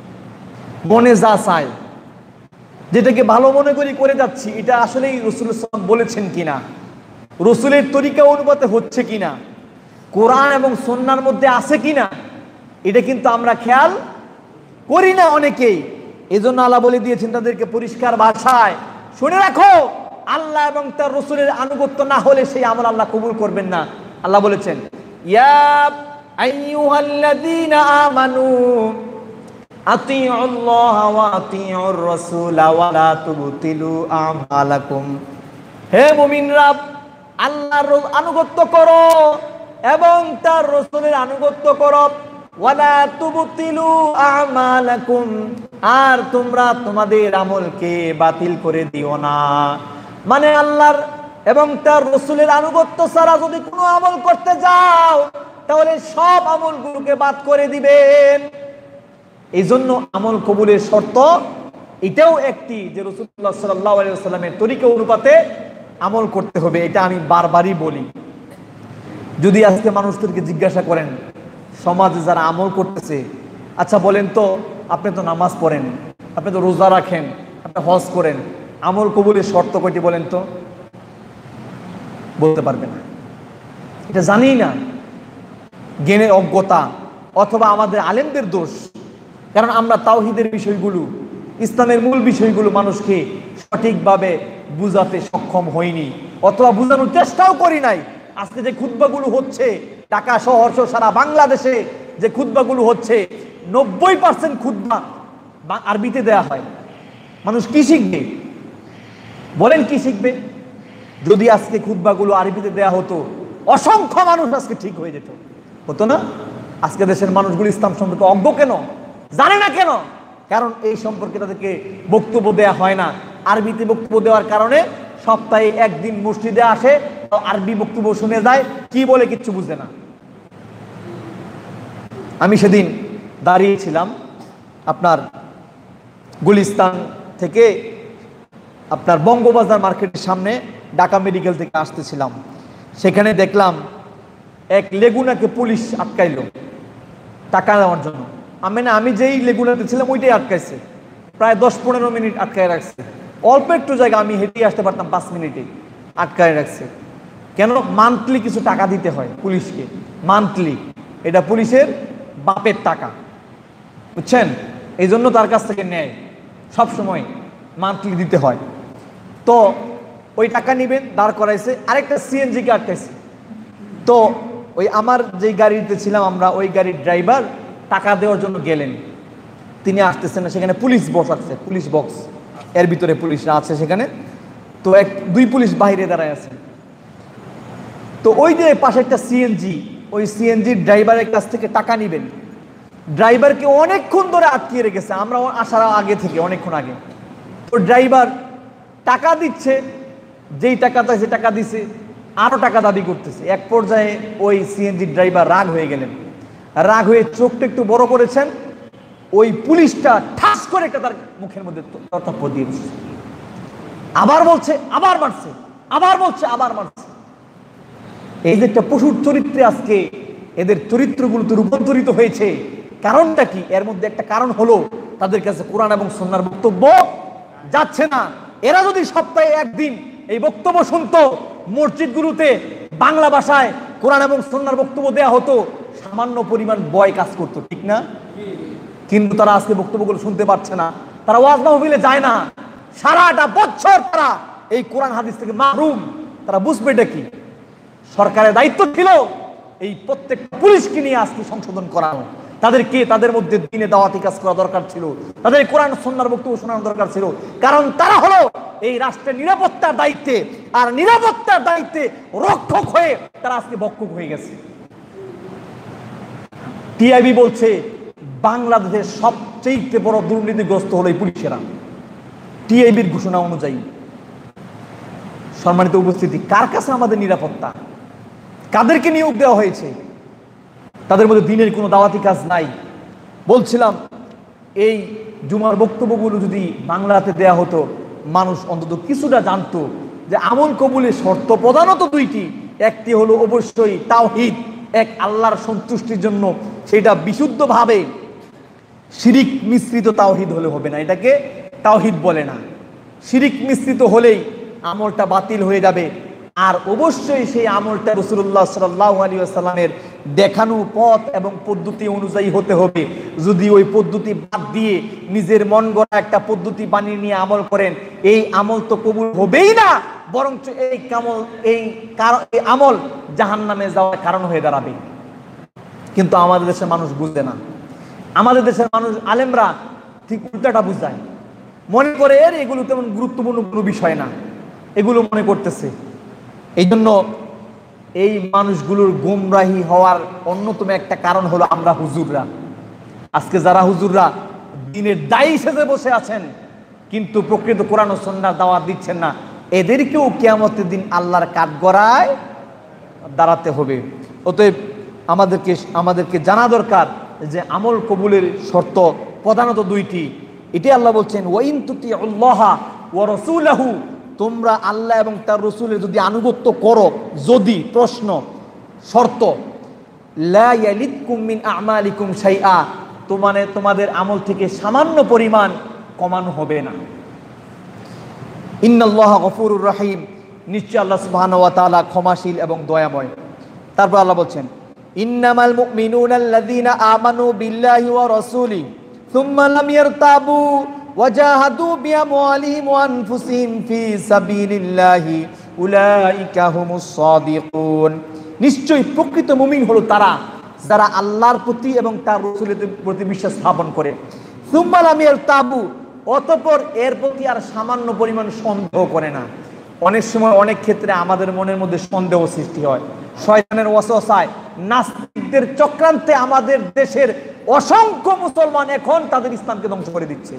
মনে যা চায়, যেটাকে ভালো মনে করি করে যাচ্ছি, এটা আসলেই রাসূল সাল্লাল্লাহু আলাইহি ওয়াসাল্লাম বলেছেন কিনা, রসুলের তরিকা অনুপাতে হচ্ছে কিনা, কোরআন এবং সুন্নাহর মধ্যে আছে কিনা, এটা কিন্তু আমরা খেয়াল করি না অনেকেই। এই জন্য আল্লাহ বলে দিয়েছেন তাদেরকে পরিষ্কার ভাষায়, শুনে রাখো আল্লাহ এবং তার রসুলের আনুগত্য না হলে সেই আমল আল্লাহ কবুল করবেন না। আল্লাহ বলেছেন ইয়া আইয়ুহাল্লাযীনা আমানু আতিউল্লাহ ওয়া আতিউর রাসূলা ওয়া লা তুবতিলু আমালাকুম, হে মুমিনরা আল্লাহর আনুগত্য করো এবং তার রাসূলের আনুগত্য করো, ওয়া লা তুবতিলু আমালাকুম, আর তোমরা তোমাদের আমলকে বাতিল করে দিও না। মানে আল্লাহর এবং তার রাসূলের আনুগত্য ছাড়া যদি কোনো আমল করতে যাও তাহলে সব আমলগুলোকে বাদ করে দিবেন। এই জন্য আমল কবুলের শর্ত এটাও একটি যে রাসূলুল্লাহ সাল্লাল্লাহু আলাইহি ওয়াসাল্লামের তরিকা অনুপাতে আমল করতে হবে। এটা আমি বারবারই বলি। যদি আজকে মানুষদেরকে জিজ্ঞাসা করেন সমাজে যারা আমল করতেছে আচ্ছা বলেন তো, আপনি তো নামাজ পড়েন, আপনি তো রোজা রাখেন, আপনি হজ করেন, আমল কবুলের শর্ত কয়টি বলেন তো? বলতে পারবে না। এটা জানি না, জ্ঞানের অজ্ঞতা অথবা আমাদের আলেমদের দোষ। কারণ আমরা তাওহীদের বিষয়গুলো, ইসলামের মূল বিষয়গুলো মানুষকে সঠিকভাবে বুঝাতে সক্ষম হইনি, অথবা বুঝানোর চেষ্টাও করি নাই। আজকে যে খুতবাগুলো হচ্ছে ঢাকা শহর সহ সারা বাংলাদেশে, যে খুতবাগুলো হচ্ছে 90% খুতবা আরবিতে দেয়া হয়। মানুষ কি শিখবে বলেন? কি শিখবে? যদি আজকে খুতবাগুলো আরবিতে দেয়া হতো, অসংখ্য মানুষ আজকে ঠিক হয়ে যেত, হতো না? আজকে দেশের মানুষগুলো ইসলাম সম্পর্কে অজ্ঞ কেন, জানে না কেন? কারণ এই সম্পর্কে তাদেরকে বক্তব্য দেয়া হয় না। আরবিতে বক্তব্য দেওয়ার কারণে সপ্তাহে একদিন মসজিদে আসে, আরবি বক্তব্য শুনে যায়, কি বলে কিচ্ছু বুঝে না। আমি সেদিন দাঁড়িয়েছিলাম আপনার গুলিস্তান থেকে আপনার বঙ্গবাজার মার্কেটের সামনে, ঢাকা মেডিকেল থেকে আসতেছিলাম। সেখানে দেখলাম এক লেগুনাকে পুলিশ আটকাইলো টাকা নেওয়ার জন্য। আমি যেই লেগুনাতে ছিলাম ওইটাই আটকাইছে, প্রায় 10-15 মিনিট আটকায় রাখছে। অল্প একটু জায়গা, আমি হেঁটে আসতে পারতাম 5 মিনিটে, আটকায় রাখছে। কেন? মান্থলি কিছু টাকা দিতে হয় পুলিশকে, মান্থলি। এটা পুলিশের বাপের টাকা, বুঝছেন? এই জন্য তার কাছ থেকে নেয়, সব সময় মান্থলি দিতে হয়। তো ওই টাকা নিবেন, দাঁড় করাইছে। আরেকটা সিএনজিকে আটকাইছে। তো ওই আমার যে গাড়িতে ছিলাম আমরা, ওই গাড়ির ড্রাইভার টাকা দেওয়ার জন্য গেলেন, তিনি আসতেছেন না। সেখানে পুলিশ বক্স আছে, পুলিশ বক্স, এর ভিতরে পুলিশরা আছে সেখানে। তো 2 পুলিশ বাইরে দাঁড়ায় আছে। তো ওই যে পাশে একটা সিএনজি, ওই সিএনজির ড্রাইভারের কাছ থেকে টাকা নিবেন। ড্রাইভারকে অনেকক্ষণ ধরে আটকিয়ে রেখেছে, আমরা আসার আগে থেকে, অনেকক্ষণ আগে। তো ড্রাইভার টাকা দিচ্ছে, যেই টাকা চাইছে টাকা দিছে, আরো টাকা দাবি করতেছে। এক পর্যায়ে ওই সিএনজি ড্রাইভার রাগ হয়ে গেলেন, রাগ হয়ে চোখটা একটু বড় করেছেন। ওই পুলিশটা ঠাস করে একটা তার মুখের মধ্যে তথ্য দিয়ে দিচ্ছে। আবার বলছে, আবার মারছে, আবার বলছে, আবার মারছে। এই যে একটা পশুর চরিত্রে আজকে এদের চরিত্রগুলো তো রূপান্তরিত হয়েছে। কারণটা কি? এর মধ্যে একটা কারণ হলো তাদের কাছে কোরআন এবং সুন্নাহর বক্তব্য যাচ্ছে না। এরা যদি সপ্তাহে একদিন এই বক্তব্য শুনতো, মসজিদগুলোতে বাংলা ভাষায় কোরআন এবং সুন্নাহর বক্তব্য দেয়া হতো, সামান্য পরিমাণ ভয় কাজ করতো, ঠিক না? কিন্তু তারা আজকে বক্তব্যগুলো শুনতে পাচ্ছে না, তারা ওয়াজ মাহফিলে যায় না, সারাটা বছর তারা এই কোরআন হাদিস থেকে মাহরুম। তারা বুঝবে এটা কি? সরকারের দায়িত্ব ছিল এই প্রত্যেকটা পুলিশকে নিয়ে আজকে সংশোধন করানো, তাদেরকে তাদের মধ্যে দিনে দাওয়াতি কাজ করা দরকার ছিল, তাদের কোরআন সুন্নাহর বক্তব্য শোনানো দরকার ছিল। কারণ তারা হলো এই রাষ্ট্রের নিরাপত্তার দায়িত্বে, আর নিরাপত্তার দায়িত্বে রক্ষক হয়ে তারা আজকে ভক্ষক হয়ে গেছে। টিআইবি বলছে বাংলাদেশের সবচেয়ে বড় দুর্নীতিগ্রস্ত হলো এই পুলিশেরা। টিআইবির ঘোষণা অনুযায়ী। সম্মানিত উপস্থিতি, কার কাছে আমাদের নিরাপত্তা? কাদেরকে নিয়োগ দেওয়া হয়েছে? তাদের মধ্যে দিনের কোনো দাওয়াতি কাজ নাই। বলছিলাম এই জুমার বক্তব্যগুলো যদি বাংলাতে দেয়া হতো, মানুষ অন্তত কিছুটা জানতো যে আমল কবুলের শর্ত প্রধানত 2টি। একটি হলো অবশ্যই তাওহীদ, এক আল্লাহর সন্তুষ্টির জন্য, সেটা বিশুদ্ধভাবে, শিরিক মিশ্রিত তাওহীদ হলে হবে না, এটাকে তাওহীদ বলে না। শিরিক মিশ্রিত হলেই আমলটা বাতিল হয়ে যাবে। আর অবশ্যই সেই আমলটা রাসূলুল্লাহ সাল্লাল্লাহু আলাইহি ওয়াসাল্লামের দেখানো পথ এবং পদ্ধতি অনুযায়ী হতে হবে। যদি ওই পদ্ধতি বাদ দিয়ে নিজের মন গড়া একটা পদ্ধতি বানিয়ে নিয়ে আমল করেন, এই আমল তো কবুল হবেই না, বরঞ্চ এই আমল জাহান্নামে যাওয়ার কারণ হয়ে দাঁড়াবে। কিন্তু আমাদের দেশের মানুষ বুঝে না। আমাদের দেশের মানুষ, আলেমরা ঠিক উল্টাটা বুঝায়, মনে করে এর এগুলো তেমন গুরুত্বপূর্ণ কোনো বিষয় না, এগুলো মনে করতেছে। এই জন্য এই মানুষগুলোর গুমরাহি হওয়ার অন্যতম একটা কারণ হলো আমরা হুজুররা। আজকে যারা হুজুররা দিনের দায়ী সেজে বসে আছেন কিন্তু প্রকৃত কোরআন ও সুন্নাহর দাওয়াত দিচ্ছেন না, এদেরকেও কিয়ামতের দিন আল্লাহর কাঠগড়ায় দাঁড়াতে হবে। অতএব আমাদেরকে জানা দরকার যে আমল কবুলের শর্ত প্রধানত 2টি। এটাই আল্লাহ বলছেন, ওয়াইন তুতিউল্লাহা ওয়া রাসূলাহু, তোমরা আল্লাহ এবং তার রাসূলের যদি আনুগত্য করো, যদি, প্রশ্ন, শর্ত, লা ইয়ালিদকুম মিন আমালিকুম শাইআ, তোমাদের আমল থেকে সামান্য পরিমাণ কমানো হবে না। ইন্নাল্লাহা গফুরুর রহিম, নিশ্চয় আল্লাহ সুবহানাহু ওয়া তাআলা ক্ষমাশীল এবং দয়াময়। তারপর আল্লাহ বলছেন, ইন্নামাল মুমিনুনা আল্লাযীনা আমানু বিল্লাহি ওয়া রাসূলিহি সুম্মা লাম ইয়ারতাবু ওয়া জাহাদু বিআমওয়ালিহিম ওয়া আনফুসিহিম ফি সাবিলিল্লাহি উলাইকা হুমুস সাদিকুন। নিশ্চয়ই প্রকৃত মুমিন হলো তারা যারা আল্লাহর প্রতি এবং তার রাসূলের প্রতি বিশ্বাস স্থাপন করে। সুম্মা লাম ইয়ারতাবু, অতঃপর এর প্রতি আর সামান্য পরিমাণ সন্দেহ করে না। অনেক সময় অনেক ক্ষেত্রে আমাদের মনের মধ্যে সন্দেহ সৃষ্টি হয়, শয়তানের ওয়াসওয়াসায়, নাস্তিকদের চক্রান্তে আমাদের দেশের অসংখ্য মুসলমান এখন তাদের ইসলামকে ধ্বংস করে দিচ্ছে।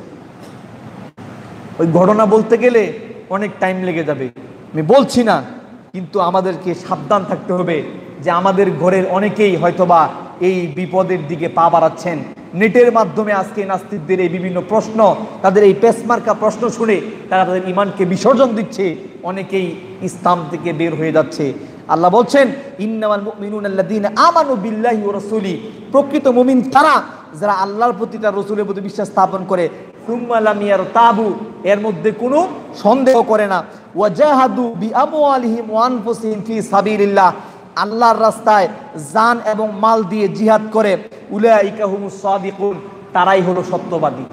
ওই ঘটনা বলতে গেলে অনেক টাইম লেগে যাবে, আমি বলছি না, কিন্তু আমাদেরকে সাবধান থাকতে হবে যে আমাদের ঘরের অনেকেই হয়তোবা এই বিপদের দিকে পা বাড়াচ্ছেন। নেটের মাধ্যমে আজকে নাস্তিকদের এই বিভিন্ন প্রশ্ন, তাদের এই পেসমার্কা প্রশ্ন শুনে তারা তাদের ইমানকে বিসর্জন দিচ্ছে, অনেকেই ইসলাম থেকে বের হয়ে যাচ্ছে। আল্লাহ বলছেন, ইন্নামাল মুমিনুনা আল্লাযীনা আমানু বিল্লাহি ওয়া রাসূলিহি, প্রকৃত মুমিন তারা যারা আল্লাহর প্রতি তার রাসূলের প্রতি বিশ্বাস স্থাপন করে, সুম্মা লাম ইয়ারতাবু, এর মধ্যে কোনো সন্দেহ করে না, ওয়া জাহাদু বিআমওয়ালিহিম ওয়া আনফুসিহিম ফি সাবিলিল্লাহ, আল্লাহর রাস্তায় জান এবং মাল দিয়ে জিহাদ করে, উলাইকা হুমুস সাদিকুন, তারাই হলো সত্যবাদী।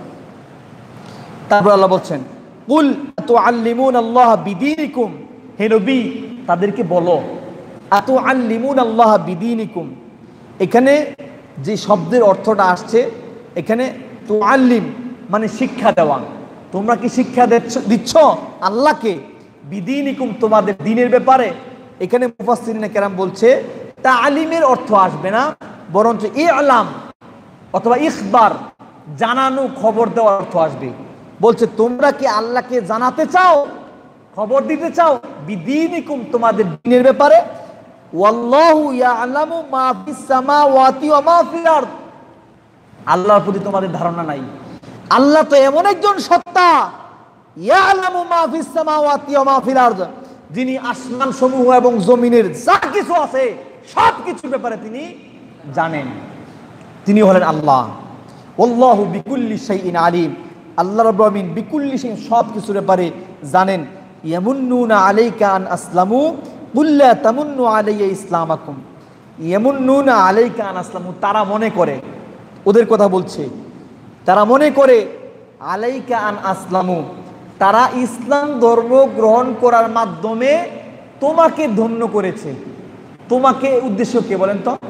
তারপর আল্লাহ বলছেন, কুল আতুআল্লিমুনাল্লাহ বিদীনিকুম, হে নবী তাদেরকে বলো, আতুআল্লিমুনাল্লাহ বিদীনিকুম, এখানে যে শব্দের অর্থটা আসছে, এখানে তুআল্লিম মানে শিক্ষা দেওয়া। তোমরা কি শিক্ষা দিচ্ছ আল্লাহকে, বিদীনিকুম তোমাদের দ্বীনের ব্যাপারে। এখানে মুফাসসিরিনে কেরাম বলছে তালিমের অর্থ আসবে না, বরঞ্চ ইলাম অথবা ইখবার, জানানো, খবর দেওয়ার অর্থ আসবে। বলছে তোমরা কি আল্লাহকে জানাতে চাও, খবর দিতে চাও, বিদীনিকুম তোমাদের দ্বীনের ব্যাপারে। ওয়াল্লাহু ইয়ালামু মা ফিস সামাওয়াতি ওয়া মা ফিল আরদ, আল্লাহর প্রতি তোমাদের ধারণা নাই। আল্লাহ তো এমন একজন সত্তা, ইয়ালামু মা ফিস সামাওয়াতি ওয়া মা ফিল আরদ, যিনি আসমান সমূহ এবং জমিনের যা কিছু আছে সব কিছুর ব্যাপারে তিনি জানেন। তিনি হলেন আল্লাহ। আল্লাহু বিকুল্লি শাইইন আলিম, আল্লাহ রাব্বুল আলামিন বিকুল্লি শাইইন, সব কিছুর ব্যাপারে জানেন। ইয়ামুন্নুনা আলাইকা আন আসলামু কুল লা তামুন্নু আলাইয়া ইসলামাকুম, ইয়ামুন্নুনা আলাইকা আন আসলামু, তারা মনে করে, ওদের কথা বলছে, তারা মনে করে আলাইকা আন আসলামু, তারা ইসলাম ধর্ম গ্রহণ করার মাধ্যমে তোমাকে ধন্য করেছে। তোমাকে উদ্দেশ্য কে বলেন তো?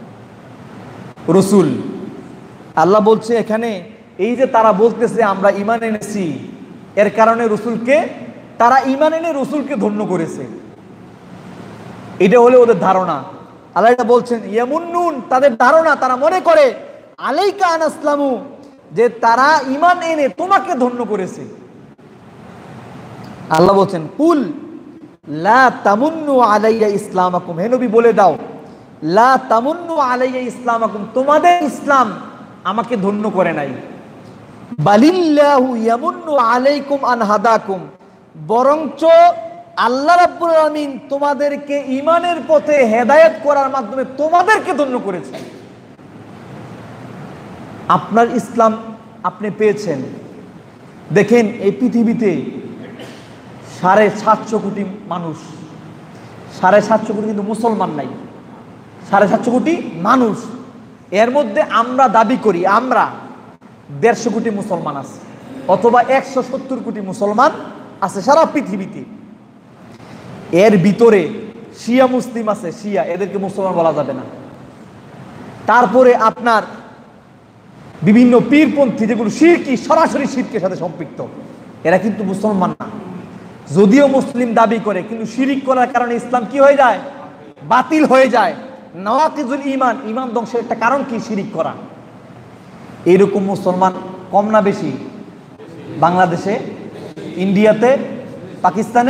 রসুল। আল্লাহ বলছে এখানে, এই যে তারা বলতেছে আমরা ঈমান এনেছি, এর কারণে রসুলকে, তারা ঈমান এনে রসুলকে ধন্য করেছে, এটা হলে ওদের ধারণা। আল্লাহ এটা বলছেন ইয়ামুন্নুন, তাদের ধারণা, তারা মনে করে আলাইকা আন আসলামু, যে তারা ঈমান এনে তোমাকে ধন্য করেছে। আল্লাহ বলছেন কুল লা তামুন্নু আলাইয়া ইসলামাকুম, হে নবী বলে দাও, লা তামুন্নু আলাইয়া ইসলামাকুম, তোমাদের ইসলাম আমাকে ধন্য করে নাই। বালিল্লাহু ইয়ামুন্নু আলাইকুম আন হাদাকুম, বরঞ্চ আল্লাহ রাব্বুল আলামিন তোমাদেরকে ঈমানের পথে হেদায়েত করার মাধ্যমে তোমাদেরকে ধন্য করেছে। আপনার ইসলাম আপনি পেয়েছেন। দেখেন এই পৃথিবীতে 750 কোটি মানুষ, 750 কোটি কিন্তু মুসলমান নাই, 750 কোটি মানুষ, এর মধ্যে আমরা দাবি করি আমরা 150 কোটি মুসলমান আছে, অথবা 170 কোটি মুসলমান আছে সারা পৃথিবীতে। এর ভিতরে শিয়া মুসলিম আছে, শিয়া, এদেরকে মুসলমান বলা যাবে না। তারপরে আপনার বিভিন্ন পীরপন্থী যেগুলো শিরকি, সরাসরি শিরকের সাথে সম্পৃক্ত, এরা কিন্তু মুসলমান না। যদিও মুসলিম দাবি করে, কিন্তু শিরিক করার কারণে ইসলাম কি হয়ে যায়? বাতিল হয়ে যায়। নওয়াকিজুল ঈমান, ঈমান ধ্বংসের একটা কারণ কি? শিরিক করা। এইরকম মুসলমান কম না বেশি? বাংলাদেশে, ইন্ডিয়াতে, পাকিস্তানে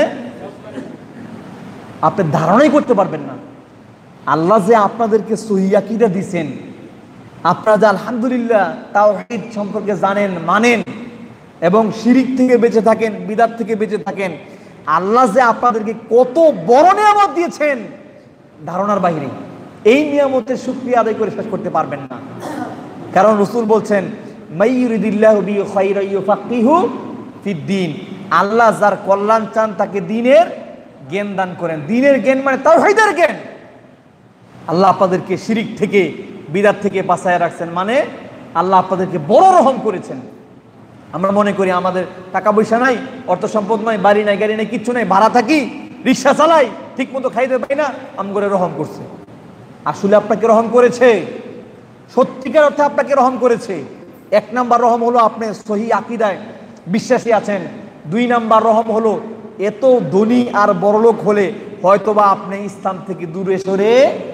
আপনি ধারণাই করতে পারবেন না। আল্লাহ যে আপনাদেরকে সহিহ আকীদা দিয়েছেন, আপনারা যে আলহামদুলিল্লাহ তাওহীদ সম্পর্কে জানেন, মানেন এবং শিরিক থেকে বেঁচে থাকেন, বিদআত থেকে বেঁচে থাকেন, আল্লাহ যে আপনাদেরকে কত বড় নিয়ামত দিয়েছেন ধারণার বাইরে। এই নিয়ামতের শুকরিয়া আদায় করে শেষ করতে পারবেন না। কারণ রাসূল বলছেন মাইয়ুরিদিল্লাহু বিহি খায়রান ইউফাক্কিহু ফিদ্দীন, আল্লাহ যার কল্যাণ চান তাকে দ্বীনের জ্ঞান দান করেন। দ্বীনের জ্ঞান মানে তাওহীদের জ্ঞান। আল্লাহ আপনাদেরকে শিরিক থেকে বিদআত থেকে বাঁচায় রাখছেন, মানে আল্লাহ আপনাদেরকে বড় রহম করেছেন। আমরা মনে করি আমাদের টাকা পয়সা নাই, অর্থ সম্পদ নাই, বাড়ি নাই, গাড়ি নাই, কিচ্ছু নাই, ভাড়া থাকি, রিক্সা চালাই, ঠিক মতো খাইতে পাই না, আমগরে রহম করছে। আসলে আপনাকে রহম করেছে, সত্যিকার অর্থে আপনাকে রহম করেছে। এক নাম্বার রহম হলো আপনি সহি আকীদায় বিশ্বাসী আছেন। 2 নাম্বার রহম হলো এত ধনী আর বড়লোক হলে হয়তোবা আপনি ইসলাম থেকে দূরে সরে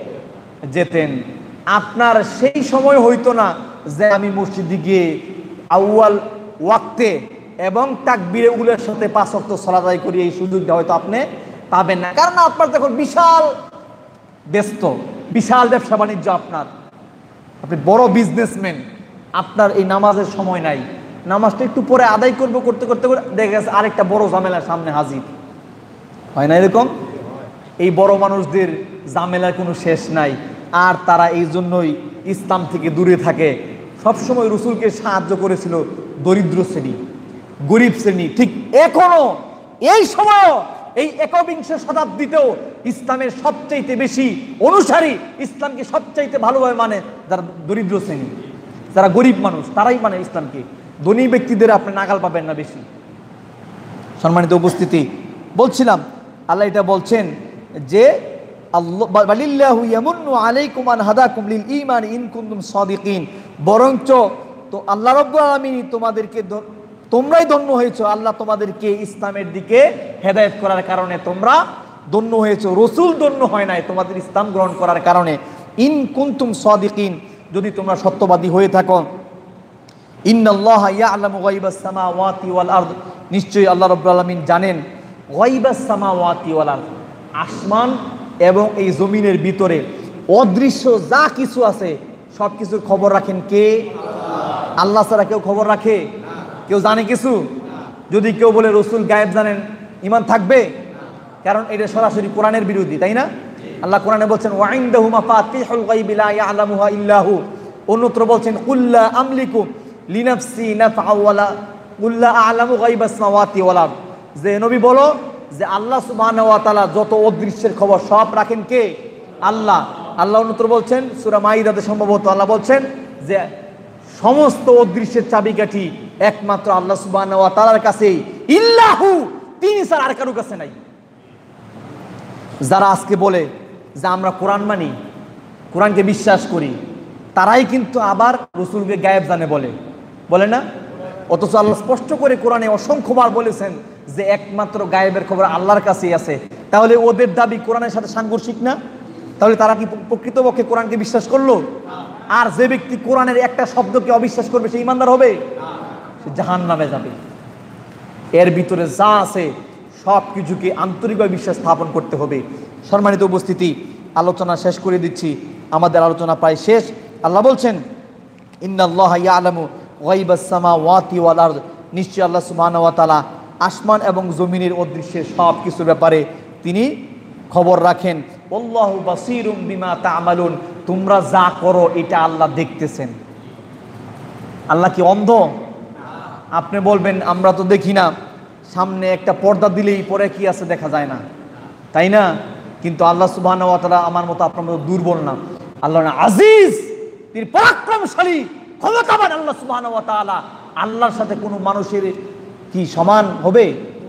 যেতেন। আপনার সেই সময় হইতো না যে আমি মসজিদে গিয়ে আউয়াল ওয়াক্তে এবং তাকবীরে উলের সাথে 5 ওয়াক্ত সালাত আদায় করি, এই সুযোগটা হয়তো আপনি পাবেন না। কারণ আপনার তখন বিশাল ব্যস্ত, বিশাল ব্যবসা বাণিজ্য, আপনি বড় বিজনেসম্যান, আপনার এই নামাজের সময় নাই। নামাজটা একটু পরে আদায় করবো, করতে করতে দেখা গেছে আরেকটা বড় ঝামেলার সামনে হাজির। হয় না এরকম? এই বড় মানুষদের ঝামেলার কোনো শেষ নাই, আর তারা এই জন্যই ইসলাম থেকে দূরে থাকে। সবসময় রাসূলকে সাহায্য করেছিল দরিদ্র শ্রেণী, গরিব শ্রেণী। ঠিক এখনো এই সময়, এই 21 শতাব্দীতেও ইসলামের সবচাইতে বেশি অনুসারী, ইসলামকে সবচাইতে ভালোভাবে মানে যারা দরিদ্র শ্রেণী, যারা গরিব মানুষ, তারাই মানে ইসলামকে। ধনী ব্যক্তিদের আপনি নাগাল পাবেন না বেশি। সম্মানিত উপস্থিতি, বলছিলাম আল্লাহ এটা বলছেন যে বালিল্লাহু ইয়ামুন্নু আলাইকুম আন হাদাকুম লিল ঈমান ইন কুনতুম সাদিকিন, বরঞ্চ তো আল্লাহ রাব্বুল আলামিন তোমরাই ধন্য হয়েছো, আল্লাহ তোমাদেরকে ইসলামের দিকে হেদায়েত করার কারণে তোমরা ধন্য হয়েছো। রাসূল ধন্য হয় নাই তোমাদের ইসলাম গ্রহণ করার কারণে। ইন কুনতুম সাদিকিন, যদি তোমরা সত্যবাদী হয়ে থাকো। ইন্নাল্লাহা ইয়ালামু গায়বাস সামাওয়াতি ওয়াল আরদ, নিশ্চয়ই আল্লাহ রাব্বুল আলামিন জানেন গায়বাস সামাওয়াতি ওয়াল আরদ, আসমান এবং এই জমিনের ভিতরে অদৃশ্য যা কিছু আছে সব কিছুর খবর রাখেন কে? আল্লাহ ছাড়া কেউ খবর রাখে? কেউ জানে কিছু? যদি কেউ বলে রাসূল গায়েব জানেন, ঈমান থাকবে? কারণ এটা সরাসরি কোরআনের বিরোধী, তাই না? আল্লাহ কোরআনে বলছেন ওয়া ইনদাহু মাফাতিহুল গায়বি লা ইয়ালামুহা ইল্লাহু, অন্যত্র বলছেন কুল্লা আমলিকু লিনাফসি নাফআ ওয়ালা কুল্লা আ'লামু গায়বাস সামাওয়াতি ওয়াল আরদ, যে নবী বলো যে আল্লাহ সুবহানাহু ওয়া তাআলা যত অদৃশ্যের খবর সব রাখেন কে? আল্লাহ। আল্লাহ অন্যত্র বলছেন সূরা মাইদাতে সম্ভবত আল্লাহ বলছেন যে সমস্ত অদৃশ্যের চাবিকাঠি একমাত্র আল্লাহ সুবহানাহু ওয়া তাআলার কাছেই, ইল্লাহু, তিনি ছাড়া আর কারো কাছে নাই। যারা আজকে বলে যে আমরা কোরআন মানি, কোরআনকে বিশ্বাস করি, তারাই কিন্তু আবার রাসূলকে গায়েব জানে বলে না? অথচ আল্লাহ স্পষ্ট করে কোরআনে অসংখ্যবার বলেছেন যে একমাত্র গায়েবের খবর আল্লাহর কাছেই আছে। তাহলে ওদের দাবি কোরআনের সাথে সাংঘর্ষিক না? তাহলে তারা কি প্রকৃতপক্ষে কোরআনকে বিশ্বাস করলো? আর যে ব্যক্তি কোরআনের একটা শব্দকে অবিশ্বাস করবে সে ঈমানদার হবে? সে জাহান্নামে যাবে। এর ভিতরে যা আছে সব কিছুকে আন্তরিকভাবে বিশ্বাস স্থাপন করতে হবে। সম্মানিত উপস্থিতি, আলোচনা শেষ করে দিচ্ছি, আমাদের আলোচনা প্রায় শেষ। আল্লাহ বলছেন ইন্নাল্লাহা ইয়ালামু গায়বাস সামাওয়াতি ওয়াল আরদ, নিশ্চয়ই আল্লাহ সুবহানাহু ওয়া তাআলা আসমান এবং জমিনের অদৃশ্যের সব কিছুর ব্যাপারে তিনি খবর রাখেন। আল্লাহু বাসীরুম বিমা তা'মালুন, তোমরা যা করো এটা আল্লাহ দেখতেছেন। আল্লাহ কি অন্ধ? আপনি বলবেন আমরা তো দেখি না, সামনে একটা পর্দা দিলেই পরে কি আছে দেখা যায় না, তাই না? কিন্তু আল্লাহ সুবহানাহু ওয়া তাআলা আমার মতো আপনার মতো দুর্বল না। আল্লাহ আজিজ, তিনি পরাক্রমশালী, ক্ষমতাবান আল্লাহ সুবহানাহু ওয়া তাআলা। আল্লাহর সাথে কোনো মানুষের কি সমান হবে?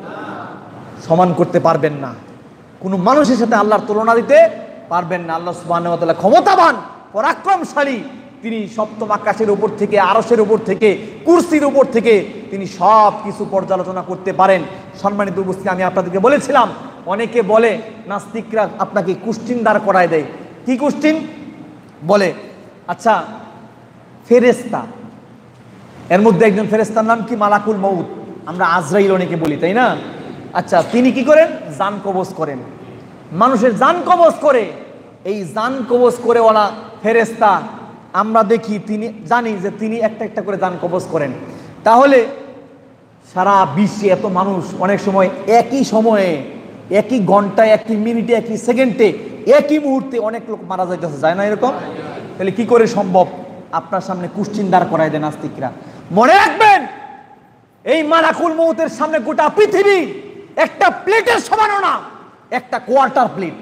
সমান করতে পারবেন না। কোনো মানুষের সাথে আল্লাহর তুলনা দিতে পারবেন না। আল্লাহ সুবহানাহু ওয়া তাআলা ক্ষমতাবান, পরাক্রমশালী। তিনি সপ্তম আকাশের উপর থেকে, আরশের উপর থেকে, কুরসির উপর থেকে তিনি সব কিছু পর্যালোচনা করতে পারেন। সম্মানিত উপস্থিতি, আমি আপনাদেরকে বলেছিলাম অনেকে বলে নাস্তিকরা আপনাকে কোশ্চিন দাঁড় করায় দেয়। কি কোশ্চিন বলে? আচ্ছা, ফেরেশতা, এর মধ্যে একজন ফেরেশতার নাম কি? মালাকুল মউত, আমরা আজরাইল অনেকে বলি, তাই না? আচ্ছা, তিনি কি করেন? জান কবজ করেন, মানুষের জান কবজ করে। এই জান কবজ করে ওলা ফেরেশতা আমরা দেখি, তিনি জানি যে তিনি একটা একটা করে জান কবজ করেন। তাহলে সারা বিশ্বে এত মানুষ অনেক সময় একই সময়ে, একই ঘন্টায়, একই মিনিটে, একই সেকেন্ডে, একই মুহূর্তে অনেক লোক মারা যাইতেছে, যায় না এরকম? তাহলে কি করে সম্ভব? আপনার সামনে কুশ্চিন দাঁড় করায় দেন নাস্তিকরা। মনে রাখবেন, এই মালাকুল মউতের সামনে গোটা পৃথিবী একটা প্লেটের সমানও না, একটা কোয়ার্টার প্লেট।